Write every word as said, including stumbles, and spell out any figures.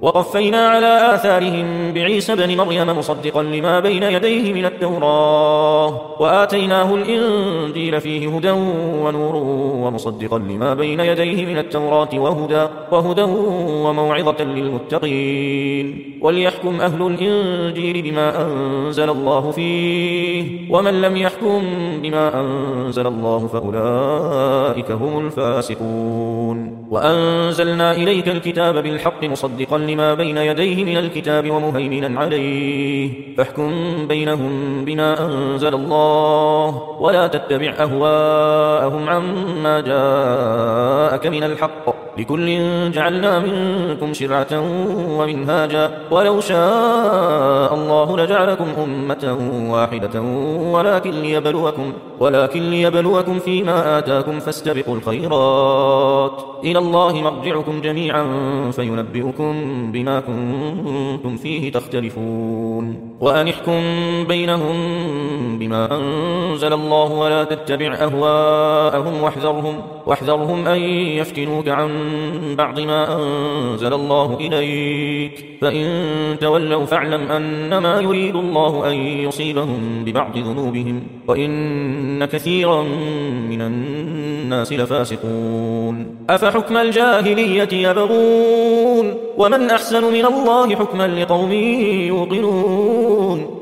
وقفينا على آثارهم بعيسى بن مريم مصدقا لما بين يديه من التوراة وآتيناه الإنجيل فيه هدى ونور ومصدقا لما بين يديه من التوراة وهدى, وهدى وموعظة للمتقين وليحكم أهل الإنجيل بما أنزل الله فيه ومن لم يحكم بما أنزل الله فأولئك هم الفاسقون. وأنزلنا إليك الكتاب بالحق مصدقا لما بين يديه من الكتاب ومهيمنا عليه فاحكم بينهم بما أنزل الله ولا تتبع أهواءهم عما جاءك من الحق لكل جعلنا منكم شرعة ومنهاجا ولو شاء الله لجعلكم أمة واحدة ولكن ليبلوكم, ولكن ليبلوكم فيما آتاكم فاستبقوا الخيرات إلى الله مرجعكم جميعا فينبئكم بما كنتم فيه تختلفون. وأن احكم بينهم بما أنزل الله ولا تتبع أهواءهم واحذرهم, واحذرهم أن يفتنوك عن بعض ما أنزل الله إليك فإن تولوا فاعلم أنما يريد الله أن يصيبهم ببعض ذنوبهم وإن كثيرا من الناس لفاسقون. أفحكم الجاهلية يبغون ومن أحسن من الله حكما لقوم يوقنون.